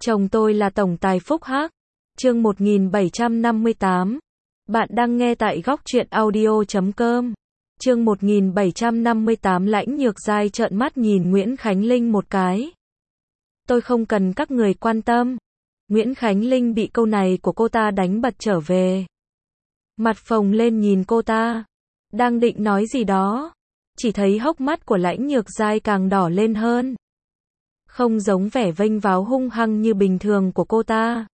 Chồng tôi là tổng tài Phúc Hắc. Chương 1758. Bạn đang nghe tại góc truyện audio.com. Chương 1758. Lãnh Nhược Giai trợn mắt nhìn Nguyễn Khánh Linh một cái. Tôi không cần các người quan tâm. Nguyễn Khánh Linh bị câu này của cô ta đánh bật trở về. Mặt phồng lên nhìn cô ta. Đang định nói gì đó. Chỉ thấy hốc mắt của Lãnh Nhược Giai càng đỏ lên hơn. Không giống vẻ vênh váo hung hăng như bình thường của cô ta.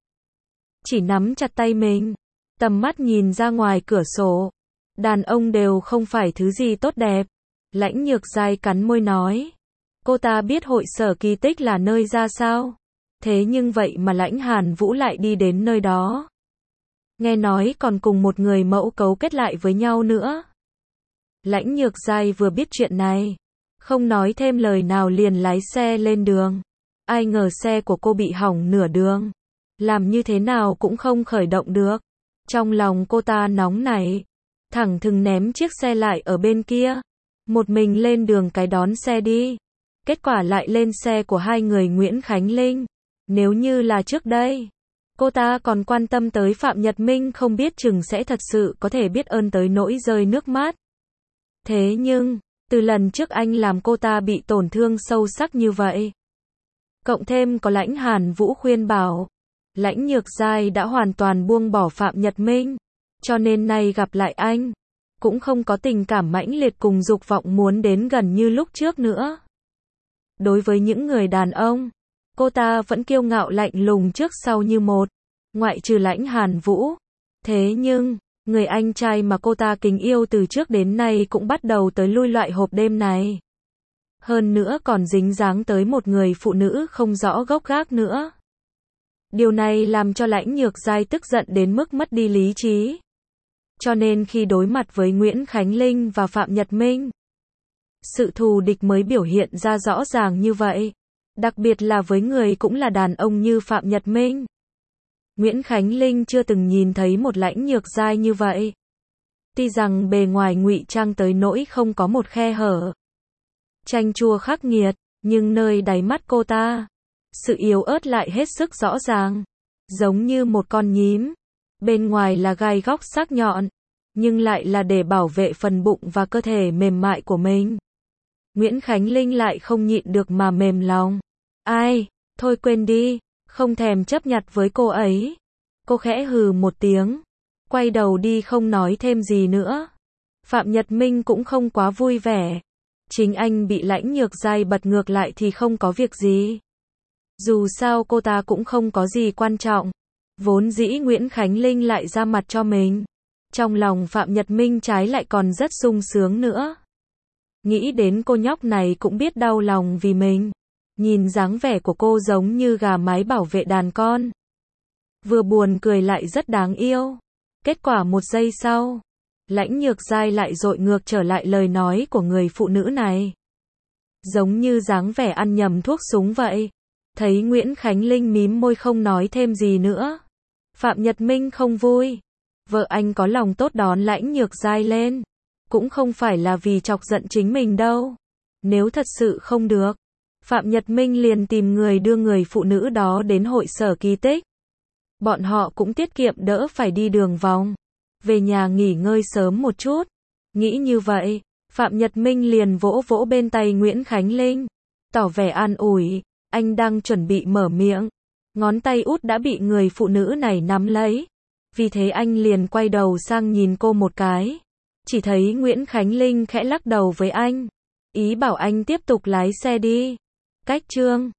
Chỉ nắm chặt tay mình. Tầm mắt nhìn ra ngoài cửa sổ. Đàn ông đều không phải thứ gì tốt đẹp. Lãnh Nhược Giai cắn môi nói. Cô ta biết hội sở kỳ tích là nơi ra sao. Thế nhưng vậy mà Lãnh Hàn Vũ lại đi đến nơi đó. Nghe nói còn cùng một người mẫu cấu kết lại với nhau nữa. Lãnh Nhược Giai vừa biết chuyện này. Không nói thêm lời nào liền lái xe lên đường. Ai ngờ xe của cô bị hỏng nửa đường. Làm như thế nào cũng không khởi động được. Trong lòng cô ta nóng nảy. Thẳng thừng ném chiếc xe lại ở bên kia. Một mình lên đường cái đón xe đi. Kết quả lại lên xe của hai người Nguyễn Khánh Linh. Nếu như là trước đây, cô ta còn quan tâm tới Phạm Nhật Minh không biết chừng sẽ thật sự có thể biết ơn tới nỗi rơi nước mắt. Thế nhưng, từ lần trước anh làm cô ta bị tổn thương sâu sắc như vậy. Cộng thêm có Lãnh Hàn Vũ khuyên bảo. Lãnh Nhược Giai đã hoàn toàn buông bỏ Phạm Nhật Minh. Cho nên nay gặp lại anh. Cũng không có tình cảm mãnh liệt cùng dục vọng muốn đến gần như lúc trước nữa. Đối với những người đàn ông, cô ta vẫn kiêu ngạo lạnh lùng trước sau như một. Ngoại trừ Lãnh Hàn Vũ. Thế nhưng, người anh trai mà cô ta kính yêu từ trước đến nay cũng bắt đầu tới lui loại hộp đêm này. Hơn nữa còn dính dáng tới một người phụ nữ không rõ gốc gác nữa. Điều này làm cho Lãnh Nhược Giai tức giận đến mức mất đi lý trí. Cho nên khi đối mặt với Nguyễn Khánh Linh và Phạm Nhật Minh, sự thù địch mới biểu hiện ra rõ ràng như vậy. Đặc biệt là với người cũng là đàn ông như Phạm Nhật Minh. Nguyễn Khánh Linh chưa từng nhìn thấy một Lãnh Nhược Giai như vậy. Tuy rằng bề ngoài ngụy trang tới nỗi không có một khe hở. Chanh chua khắc nghiệt, nhưng nơi đáy mắt cô ta, sự yếu ớt lại hết sức rõ ràng. Giống như một con nhím. Bên ngoài là gai góc sắc nhọn, nhưng lại là để bảo vệ phần bụng và cơ thể mềm mại của mình. Nguyễn Khánh Linh lại không nhịn được mà mềm lòng. Ai, thôi quên đi, không thèm chấp nhặt với cô ấy. Cô khẽ hừ một tiếng, quay đầu đi không nói thêm gì nữa. Phạm Nhật Minh cũng không quá vui vẻ. Chính anh bị Lãnh Nhược Giai bật ngược lại thì không có việc gì. Dù sao cô ta cũng không có gì quan trọng. Vốn dĩ Nguyễn Khánh Linh lại ra mặt cho mình. Trong lòng Phạm Nhật Minh trái lại còn rất sung sướng nữa. Nghĩ đến cô nhóc này cũng biết đau lòng vì mình. Nhìn dáng vẻ của cô giống như gà mái bảo vệ đàn con. Vừa buồn cười lại rất đáng yêu. Kết quả một giây sau, Lãnh Nhược Giai lại dội ngược trở lại lời nói của người phụ nữ này. Giống như dáng vẻ ăn nhầm thuốc súng vậy. Thấy Nguyễn Khánh Linh mím môi không nói thêm gì nữa. Phạm Nhật Minh không vui. Vợ anh có lòng tốt đón Lãnh Nhược Giai lên. Cũng không phải là vì chọc giận chính mình đâu. Nếu thật sự không được, Phạm Nhật Minh liền tìm người đưa người phụ nữ đó đến hội sở kỳ tích. Bọn họ cũng tiết kiệm đỡ phải đi đường vòng. Về nhà nghỉ ngơi sớm một chút. Nghĩ như vậy, Phạm Nhật Minh liền vỗ vỗ bên tay Nguyễn Khánh Linh. Tỏ vẻ an ủi. Anh đang chuẩn bị mở miệng. Ngón tay út đã bị người phụ nữ này nắm lấy. Vì thế anh liền quay đầu sang nhìn cô một cái. Chỉ thấy Nguyễn Khánh Linh khẽ lắc đầu với anh. Ý bảo anh tiếp tục lái xe đi. Cách chương